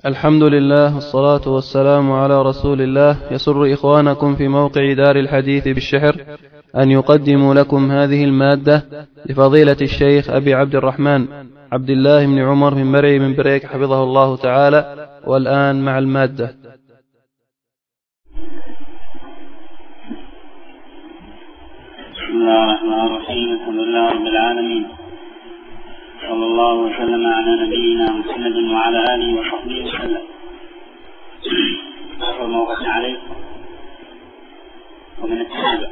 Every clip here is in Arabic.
الحمد لله والصلاة والسلام على رسول الله. يسر إخوانكم في موقع دار الحديث بالشحر أن يقدموا لكم هذه المادة لفضيلة الشيخ أبي عبد الرحمن عبد الله بن عمر من مرعي من بريك حفظه الله تعالى. والآن مع المادة. بسم الله الرحمن الرحيم. الحمد لله رب العالمين، صلى الله وسلم على نبينا محمد وعلى آله وصحبه وسلم. أخذ موقفنا عليه ومن التنازع.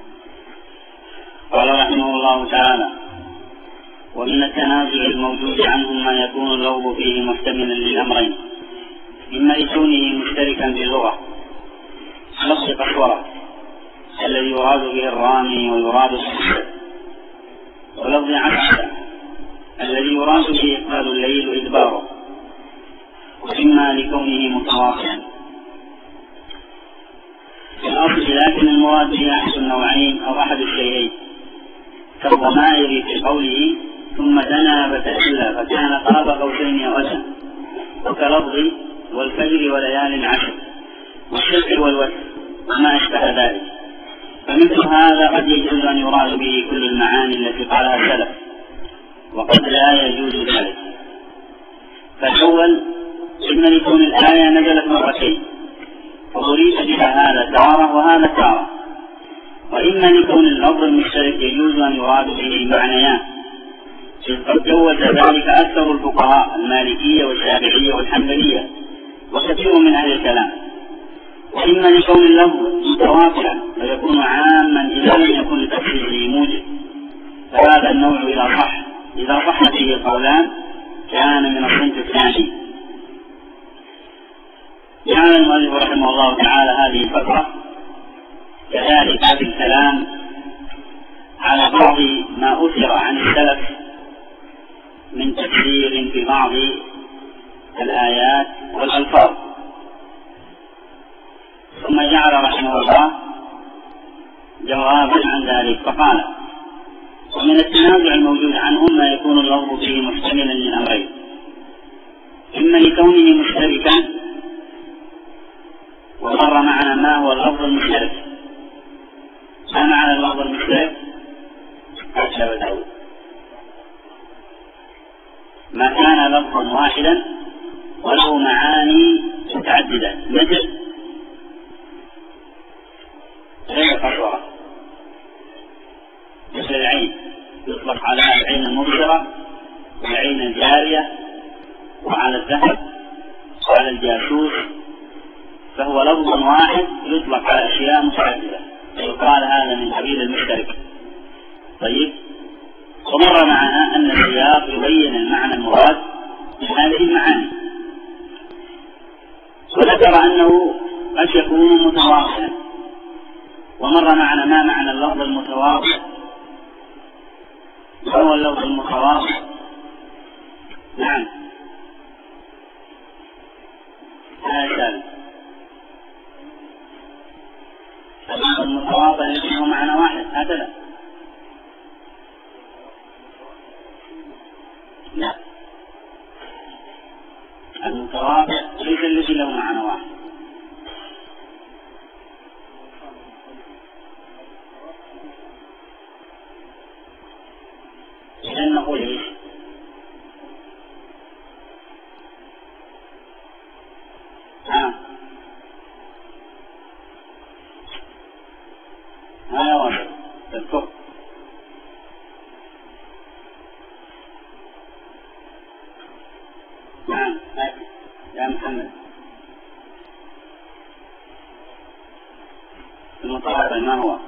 قال رحمه الله تعالى: ومن التنازع الموجود عنهم ما يكون اللفظ فيه محتملا للأمرين، إما لكونه مشتركا باللغة لفظ قشورة الذي يراد به الرامي ويراد السحر، ولفظ عشرة الذي يراد به إقبال الليل وإدباره، وإما لكونه متواصلا في الأصل، لكن المراد به أحد النوعين أو أحد الشيئين، كالضمائر في قوله ثم دنا فتأسلى فكان قاب قوسين أو أدنى، وكلفظ والفجر وليال عشر والشفع والوتر وما أشبه ذلك. فمثل هذا قد يجوز أن يراد به كل المعاني التي قالها السلف، وقد لا يجوز ذلك. فالأول إن لكون الآية نزلت مرتين فأريد بها هذا تارة وهذا تارة، وإما لكون اللفظ المشترك يجوز أن يراد به المعنيان، إذ قد جوز ذلك أكثر الفقهاء المالكية والشافعية والحنبلية وكثير من أهل الكلام. وإما لكون اللفظ متوافقا فيكون عاما إذا لم يكن لتفسيره موجب، فهذا النوع إذا صح فيه قولان كان من الصنف الثاني. جعل المؤلف رحمه الله تعالى هذه الفقرة كذلك في الكلام على بعض ما أثر عن السلف من تفسير في بعض الآيات والألفاظ، ثم جعل رحمه الله جوابا عن ذلك فقال: ومن التنازع الموجود عنهم ما يكون اللفظ فيه محتملا للأمرين، إما لكونه مشتركا، ومر معنا ما هو اللفظ المشترك. ما معنى اللفظ المشترك؟ ما كان لفظا واحدا وله معاني متعددة، مثل غير قشورة، مثل العين، يطلق على العين المبصرة والعين الجارية وعلى الذهب وعلى الجاسوس، فهو لفظ واحد يطلق على أشياء متعددة، يقال هذا من قبيل المشترك. طيب، ومر معنا أن السياق يبين المعنى المراد من هذه المعاني، وذكر أنه قد يكون متواصلا. ومر معنا ما معنى اللفظ المتواصل، وهو اللفظ المتواصل. نعم، هذا اللفظ المتواصل يكون معنى واحد هكذا. لا، المتواصل ليس الذي له معنى واحد. إذن نقول إيش؟ هذا واحد تذكر. نعم يا محمد، المتواصل ما هو؟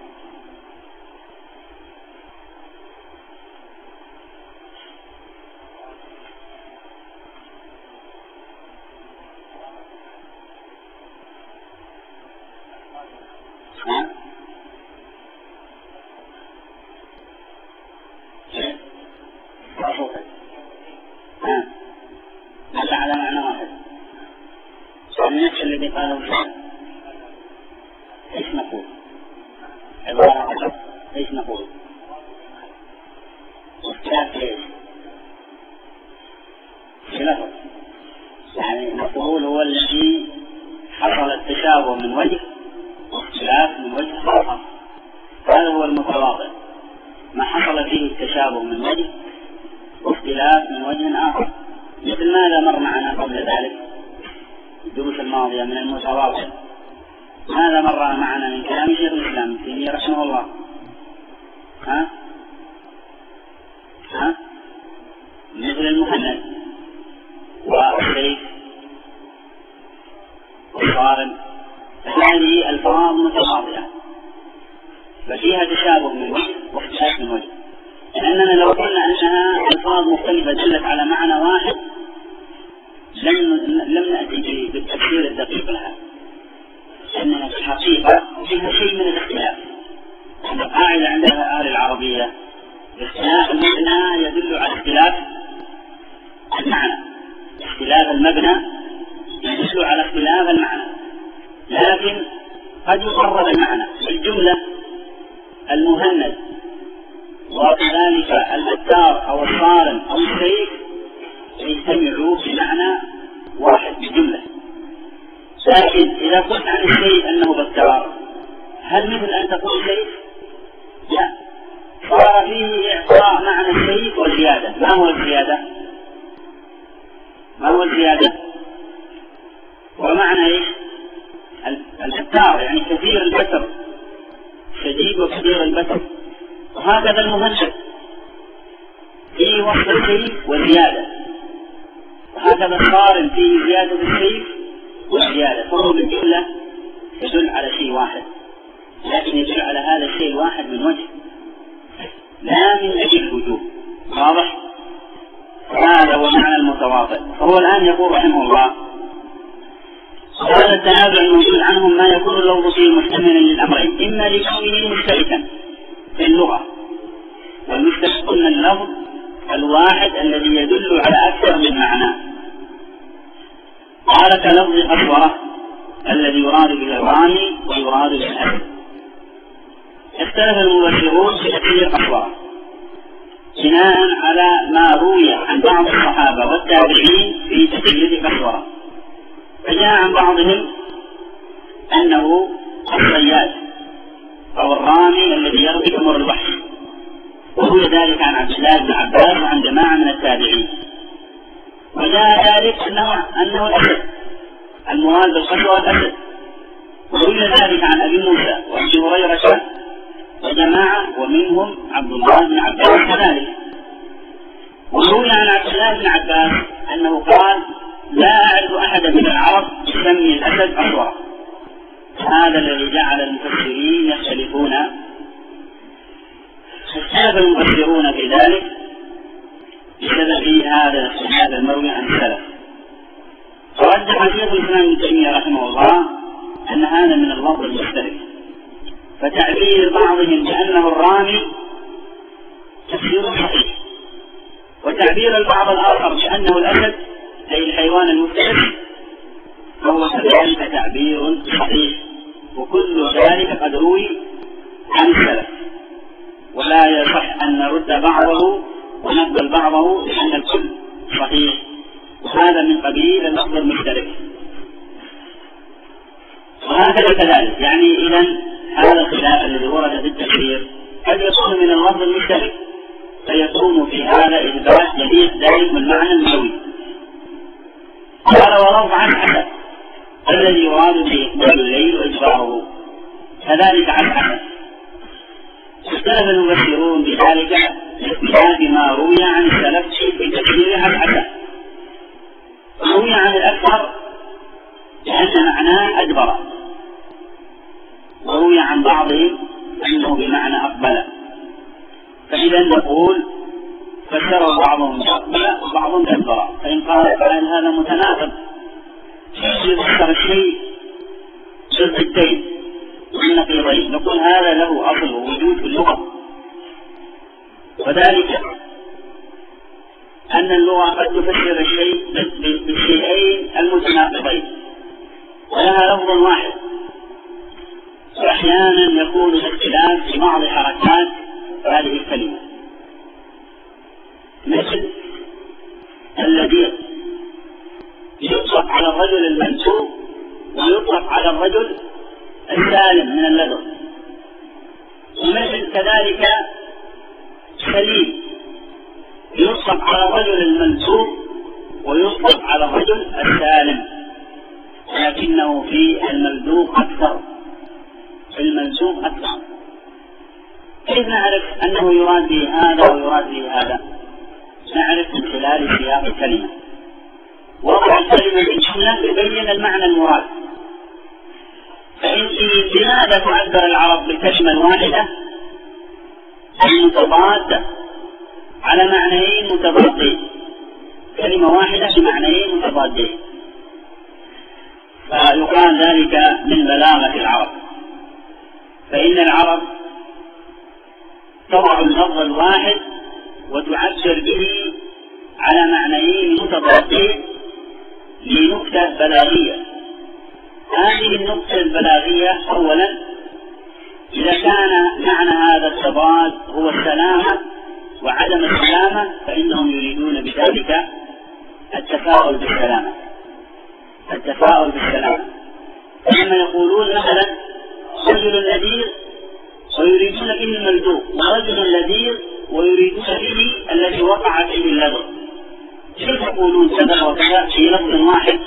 هذا على معنى واحد. النفس الذي قاله الشيخ ايش نقول؟ عبارة ايش نقول؟ اختلاف ايش؟ في لفظ، يعني نقول هو الذي حصل التشابه من وجه واختلاف من وجه آخر، هذا هو المتواضع، ما حصل فيه التشابه من وجه واختلاف من وجه آخر. مثل ماذا مر معنا قبل ذلك الدروس الماضية من المتواضع؟ ماذا مر معنا من كلام شيخ الإسلام ابن تيمية رحمه الله؟ مثل المهند والسيف والصارم، هذه الفاظ متواضعة ففيها تشابه من وجه واختلاف من وجه. لأننا لو قلنا أنها ألفاظ مختلفة دلت على معنى واحد لم نأتي بالتفسير الدقيق لها، لأنها في الحقيقة فيها شيء من الاختلاف. القاعدة عند أهل العربية اختلاف المبنى يدل على اختلاف المعنى، اختلاف المبنى يدل على اختلاف المعنى، لكن قد يقرب المعنى. الجملة المهند وكذلك البتار أو الصارم أو السيف يجتمعوا بمعنى واحد بجملة، لكن إذا قلت عن السيف أنه بتار هل مثل أن تقول سيف؟ لا، صار فيه إعطاء معنى السيف والزيادة. ما هو الزيادة؟ ما هو الزيادة؟ ومعنى إيش؟ البتار يعني كثير البتر، شديد وكثير البتر. وهكذا المهند فيه وصف السيف وزيادة، وهكذا الصارم فيه زيادة السيف وزيادة، فهو بالجملة يدل على شيء واحد، لكن يدل على هذا الشيء الواحد من وجه لا من أجل الوجوه. واضح؟ هذا هو معنى المتواضع. فهو الآن يقول رحمه الله: هذا التنازع الموجود عنهم ما يكون اللفظ فيه محتملا للأمرين، إما لكونه مشتركا في اللغة، والمشترك قلنا اللفظ الواحد الذي يدل على أكثر من معنى، قال كلفظ أسورة الذي يراد به الرامي ويراد به الأسد. اختلف المبشرون في تفسير أسورة بناء على ما روي عن بعض الصحابة والتابعين في تفسير أسورة، فجاء عن بعضهم أنه الصياد أو الرامي الذي يرمي أمر الوحش، وهو ذلك عن عبد الله بن عباس وعن جماعة من التابعين. وجاء ذلك أنه الأسد، المراد بالقسوة الأسد، وروي ذلك عن أبي موسى وأبي هريرة وجماعة ومنهم عبد الله بن عباس كذلك. وروي عن عبد الله بن عباس أنه قال: لا أعرف أحدا من العرب يسمي الأسد أسورة. هذا الذي جعل المفسرين يختلفون، اختلف المفسرون في ذلك بسبب هذا الاختلاف المروي عن السلف. فرجح شيخ الإسلام ابن تيمية رحمه الله أن هذا من اللفظ المشترك، فتعبير بعضهم بأنه الرامي تفسير صحيح، وتعبير البعض الآخر بأنه الأسد أي الحيوان المفترس فهو كذلك تعبير صحيح، وكل ذلك قد روي عن السلف، ولا يصح أن نرد بعضه ونقبل بعضه لأن الكل صحيح، وهذا من قبيل اللفظ المشترك. وهكذا كذلك، يعني إذن هذا الخلاف الذي ورد في التفسير قد يكون من اللفظ المشترك، فيكون في هذا إثبات جديد ذلك من معنى المروي. قال: ولفظ عن حسد الذي يراد به إقبال الليل وإجباره، كذلك عن حسد. اختلف المفسرون بذلك لاختلاف ما روي عن السلف في تفسير عن حسد. روي عن الأكثر لأن معناه أدبر، وروي عن بعضهم أنه بمعنى أقبل. فإذا نقول فسر بعضهم بأقبل وبعضهم بأدبر، فإن قال هذا متناقض يفسر الشيء بالضدين والنقيضين، نقول هذا له أصل ووجود في اللغة، وذلك أن اللغة قد تفسر الشيء بالشيئين المتناقضين ولها لفظ واحد، وأحيانا يكون الاختلاف في بعض حركات هذه الكلمة، مثل الذي يطلق على على الرجل المنسوب ويطلق على الرجل السالم من اللدغ. ومثل كذلك سليم يطلق على الرجل المنسوب ويطلق على الرجل السالم، لكنه في الملدوغ أكثر، في المنسوب أكثر. كيف نعرف أنه يراد به هذا ويراد به هذا؟ نعرف من خلال سياق الكلمة. وضع الكلمة بالجملة يبين المعنى المراد. فإن لماذا تعبر العرب بالكلمة الواحدة المتضادة على معنيين متضادين، كلمة واحدة بمعنيين متضادين؟ فيقال ذلك من بلاغة العرب. فإن العرب تضع اللفظ الواحد وتعبر به على معنيين متضادين لنكتة بلاغية. هذه النكتة البلاغية أولا إذا كان معنى هذا التضاد هو السلامة وعدم السلامة فإنهم يريدون بذلك التفاؤل بالسلامة، التفاؤل بالسلامة. فلما يقولون مثلا رجل نذير ويريدون به الملدوغ، ورجل نذير ويريدون به الذي وقع فيه اللدغ، كيف يقولون كذا وكذا في لفظ واحد؟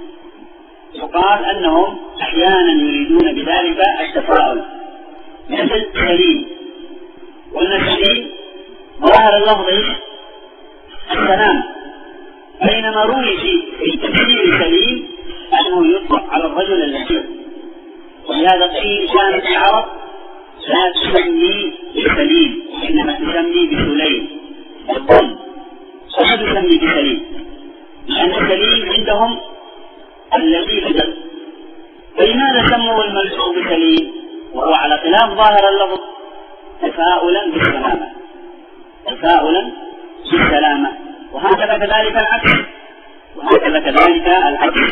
يقال أنهم أحيانا يريدون بذلك التفاؤل. مثل سليم، قلنا سليم ظاهر اللفظ السلام، بينما روي في تفسير سليم أنه يطلق على الرجل النذير. ولهذا قيل كانت العرب لا تسمي بسليم إنما تسمي بسليم الظن، ولا تسمي بسليم، لأن سليم عندهم الذي بدل. فلماذا سموا الملسوع بسليم وهو على خلاف ظاهر اللفظ؟ تفاؤلا بالسلامة، تفاؤلا بالسلامة. وهكذا كذلك العكس، وهكذا كذلك العكس.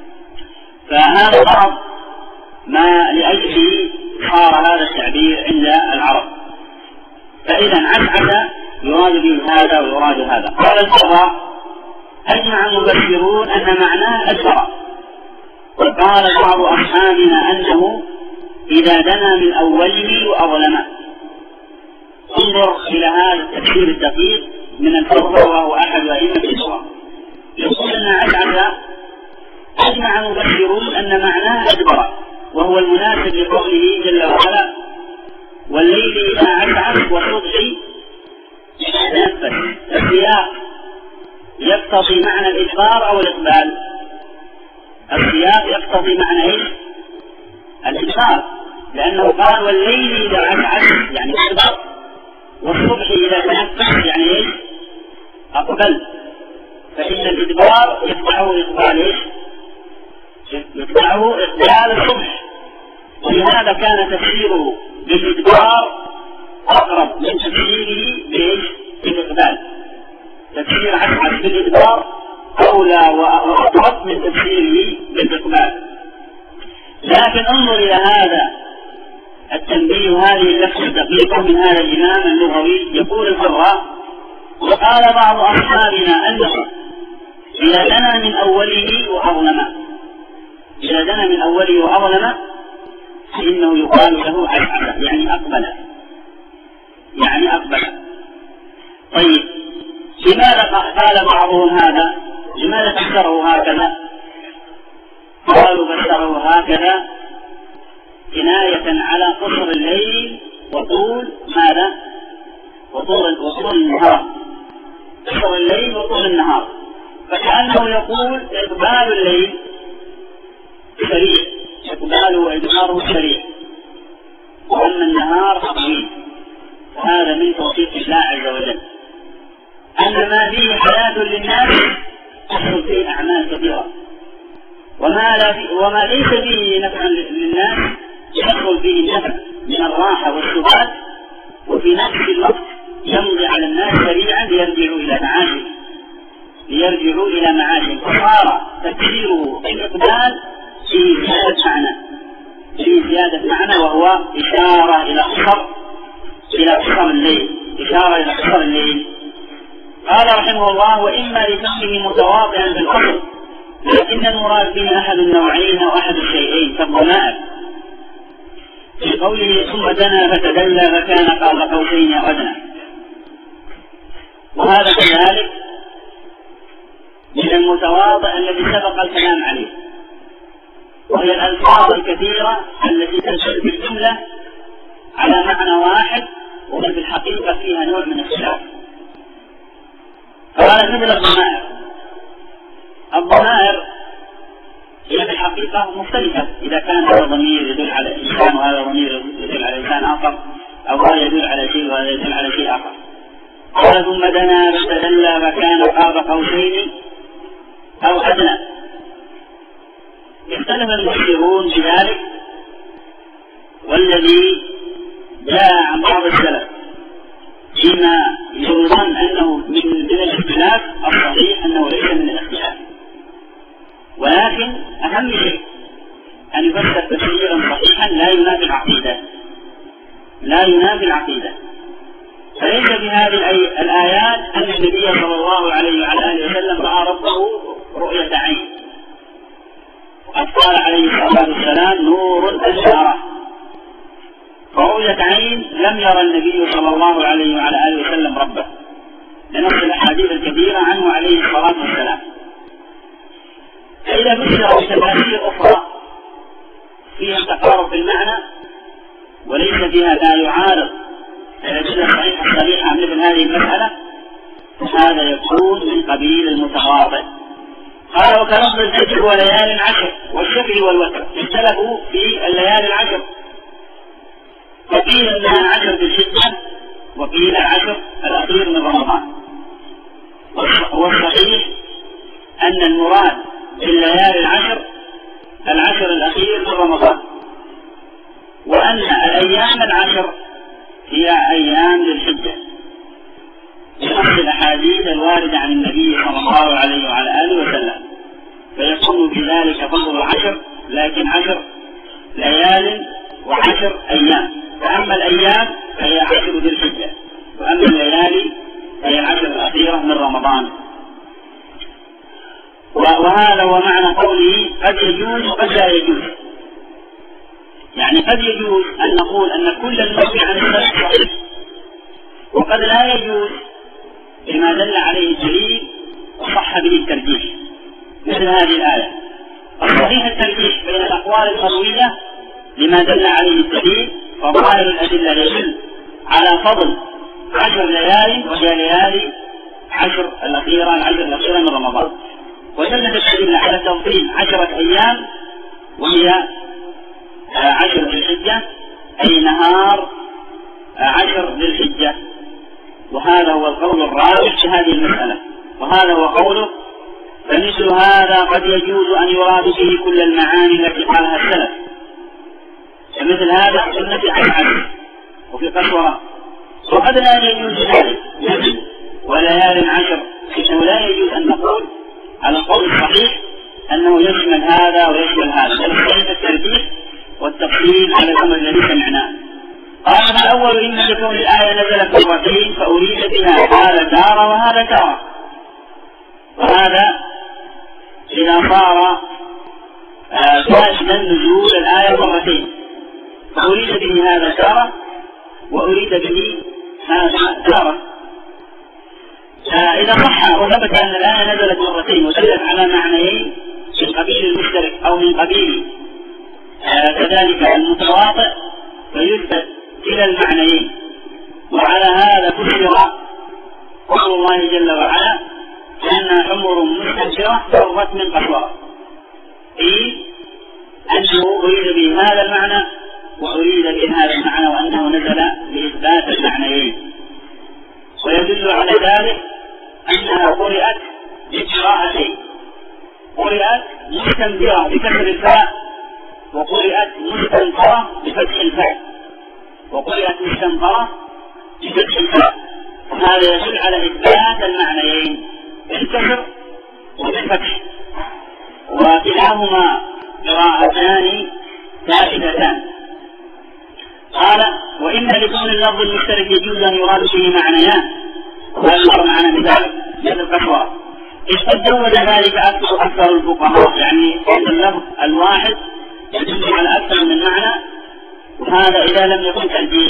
فهذا بعض ما لأجله صار هذا التعبير عند العرب. فإذا عسعس يراد به هذا ويراد هذا. قال الفقهاء أجمع المفسرون أن معناه الفرع. وقال بعض أصحابنا أنه إذا دنا من أوله وأظلمه. انظر إلى هذا التفسير الدقيق من الفقهاء وهو أحد أئمة اللغة. يقول أن عسعس أجمع المفسرون أن معناه أدبر، وهو المناسب لقوله جل وعلا والليل إذا عسعس والصبح إذا تنفس. السياق يقتضي معنى الإجبار أو الإقبال؟ السياق يقتضي معنى إيش؟ الإجبار، لأنه قال والليل إذا عسعس يعني أدبر، والصبح إذا تنفس يعني إيش؟ أقبل. فإن الإدبار يتبعه إقبال إيش؟ يتبعه إقبال الصبح. ولهذا كان تفسيره بالإدبار أقرب من تفسيره بالإقبال. تفسير عسعس بالإدبار أولى وأقرب من تفسيره بالإقبال. لكن انظر إلى هذا التنبيه، هذه اللفظة الدقيقة من هذا الإمام اللغوي. يقول الفقهاء وقال بعض أصحابنا أنه إذا دنا من أوله وأظلم، إذا دنا من أوله وأظلم فإنه يقال له عسعس يعني أقبل، يعني أقبل. طيب لماذا قال بعضهم هذا؟ لماذا فسره هكذا؟ قالوا فسره هكذا كناية على قصر الليل وطول ماذا؟ وطول النهار. قصر الليل وطول النهار، فكأنه يقول إقبال الليل سريع، إقباله وإدباره سريع، وأن النهار طويل. وهذا من توفيق الله عز وجل أن ما فيه حياة للناس تحصل فيه أعمال كثيرة، وما ليس فيه نفع للناس يحصل فيه النفع من الراحة والسبات، وفي نفس الوقت يمضي على الناس سريعا ليرجعوا إلى معاشهم. فصار تفسيره بالإقبال فيه زيادة معنى وهو إشارة إلى قصر الليل. قال رحمه الله وإما لكونه متواضعا بالقصر لكن المراد به أحد النوعين أو أحد الشيئين كالضمائر في قوله ثم دنا فتدلى فكان قاب قوسين أو أدنى، وهذا كذلك من المتواضع الذي سبق الكلام عليه، وهي الألفاظ الكثيرة التي تدل بالجملة على معنى واحد وفي الحقيقة فيها نوع من الخلاف. فهذا مثل الضمائر هي في الحقيقة مختلفة، إذا كان هذا ضمير يدل على إنسان وهذا ضمير يدل على إنسان آخر، أو هذا يدل على شيء وهذا يدل على شيء آخر. قال ثم دنا فتدلى فكان قاب قوسين أو أدنى. اختلف المفسرون في ذلك، والذي جاء عن بعض السلف فيما يظن أنه من الاختلاف الصحيح أنه ليس من الاختلاف، ولكن أهم شيء أن يفسر تفسيرا صحيحا لا ينافي العقيدة. فليس في هذه الآيات أن النبي صلى الله عليه وعلى آله وسلم رأى ربه رؤية عين، وقد قال عليه الصلاة والسلام نور أشعره، فرؤية عين لم يرى النبي صلى الله عليه وعلى آله وسلم ربه لنص الأحاديث الكثيرة عنه عليه الصلاة والسلام. فإذا فسروا تفاسير أخرى فيها تقارب في المعنى وليس فيها لا يعارض الأدلة الصحيحة الصريحة مثل هذه المسألة، فهذا يكون من قبيل المتواضع. قال وكلفظ الفجر وليال عشر والشفع والوتر، اختلفوا في الليالي العشر، وقيل انها عشر ذي الحجة وقيل العشر الأخير من رمضان، والصحيح أن المراد بالليالي العشر الأخير من رمضان، وأن الأيام العشر هي أيام ذي الحجة بنص الأحاديث الواردة عن النبي صلى الله عليه وعلى آله وسلم، فيكون بذلك فضل العشر، لكن 10 ليال و10 أيام. فأما الأيام فهي 10 ذي الحجة، وأما الليالي فهي 10 الأخيرة من رمضان. وهذا هو معنى قوله قد يجوز وقد لا يجوز، يعني قد يجوز أن نقول أن كل المروي عن السلف صحيح، وقد لا يجوز بما دل عليه الدليل وصح به الترجيح، مثل هذه الآية. الصحيح الترجيح بين الأقوال المروية لما دل عليه الدليل، فظاهر الأدلة يدل على فضل 10 ليال وهي ليالي 10 الأخيرة من رمضان، ودلت الأدلة على تفضيل 10 أيام وهي 10 ذي الحجة، أي نهار 10 ذي الحجة. وهذا هو القول الراجح في هذه المسألة، وهذا هو قوله فمثل هذا قد يجوز أن يراد به كل المعاني التي قالها السلف، فمثل هذا قلنا في عشر وفي قسورة، وقد لا يجوز ذلك وليال 10، إنه لا يجوز أن نقول على القول الصحيح أنه يشمل هذا ويشمل هذا، بل يحتاج الترتيب والتفصيل على الأمر الذي سمعناه. قال الأول إن لكون الآية نزلت مرتين فأريد بها هذا تارة وهذا تارة، وهذا إذا صار فاسدا نزول الآية مرتين، فأريد به هذا تارة وأريد به هذا تارة. إذا صح وثبت أن الآية نزلت مرتين ودلت على معنيين من قبيل المشترك أو من قبيل كذلك المتواطئ، فيثبت إلى المعنيين. وعلى هذا فسر قول الله جل وعلا أنها حمر مستنفرة فرت من قسورة، قيل أنه أريد به هذا المعنى وأريد به هذا المعنى، وأنه نزل بإثبات المعنيين. ويدل على ذلك أنها قرأت بقراءتين، قرأت مستنفرة بكسر الفاء، وقرأت مستنفرة بفتح الفاء، وقرأت مستنفرة بفتح الفاء. وهذا يدل على إثبات المعنيين بالكسر وبالفتح، وكلاهما قراءتان ثابتتان. قال وإن لكون اللفظ المشترك يجوز أن يراد به معنيان، وهذا مر معنا بذلك مثل القسوة، قد جوز ذلك أكثر الفقهاء، يعني اللفظ الواحد يدل على أكثر من معنى، وهذا إذا لم يكن تلبيس،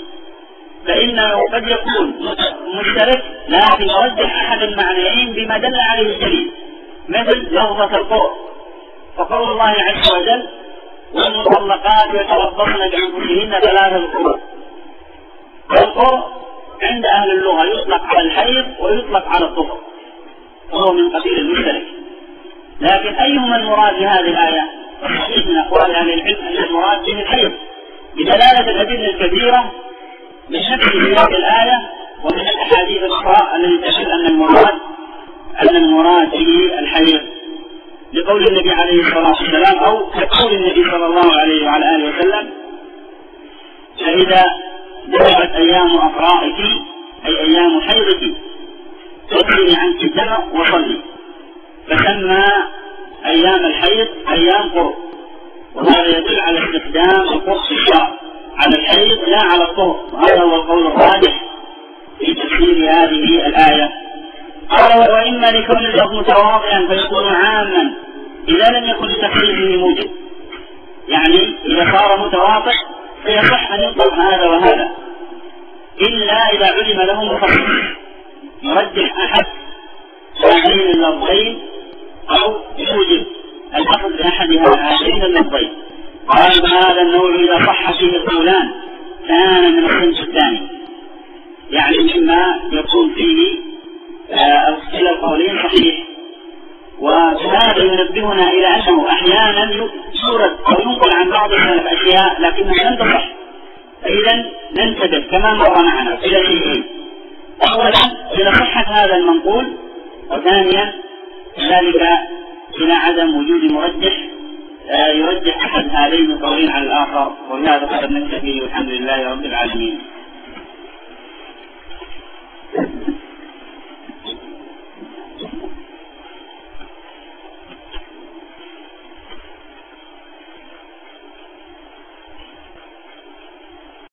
فإنه قد يكون مشترك لكن يرجح أحد المعنيين بما دل عليه الدليل، مثل لفظة القرء، فقول الله عز وجل والمطلقات يتربصن بأنفسهن 3 قروء. القرء عند أهل اللغة يطلق على الحيض ويطلق على الطهر، وهو من قبيل المشترك. لكن أيهما المراد بهذه الآية؟ من أقوال أهل العلم أن المراد به الحيض بدلالة الأدلة الكثيرة من نفس سياق الآية ومن الأحاديث الأخرى التي تشهد أن المراد به الحيض، لقول النبي عليه الصلاة والسلام أو كقول النبي صلى الله عليه وعلى آله وسلم: فإذا ذهبت أيام أفرائك أي أيام حيضك فاغسلي عنك الدم وصلي، فسمى أيام الحيض أيام قرء، وهذا يدل على استخدام القرء في الشرع على الحيض لا على الطهر، وهذا هو القول الراجح في تفسير هذه الآية. قال: وإما لكون اللفظ متواضعا فيكون عاما إذا لم يكن لتخصيصه موجب، يعني إذا صار متواضع فيصح أن يطلق هذا وهذا، إلا إذا علم له مخصص يرجح أحد هذين اللفظين أو يوجب الأخذ بأحد هذين اللفظين. قال: هذا النوع إذا صح فيه القولان كان من الصنف الثاني، يعني مما يكون فيه كلا القولين صحيح. وهذا ينبهنا إلى أنه أحيانا يورد أو ينقل عن بعض الأشياء لكنها لم تصح، فإذا ننتبه كما مر معنا إلى شيئين: أولا إلى صحة هذا المنقول، وثانيا ذلك إلى عدم وجود مرجح يرجح أحد هذين القولين على الآخر. وبهذا قد نكتفي، والحمد لله رب العالمين.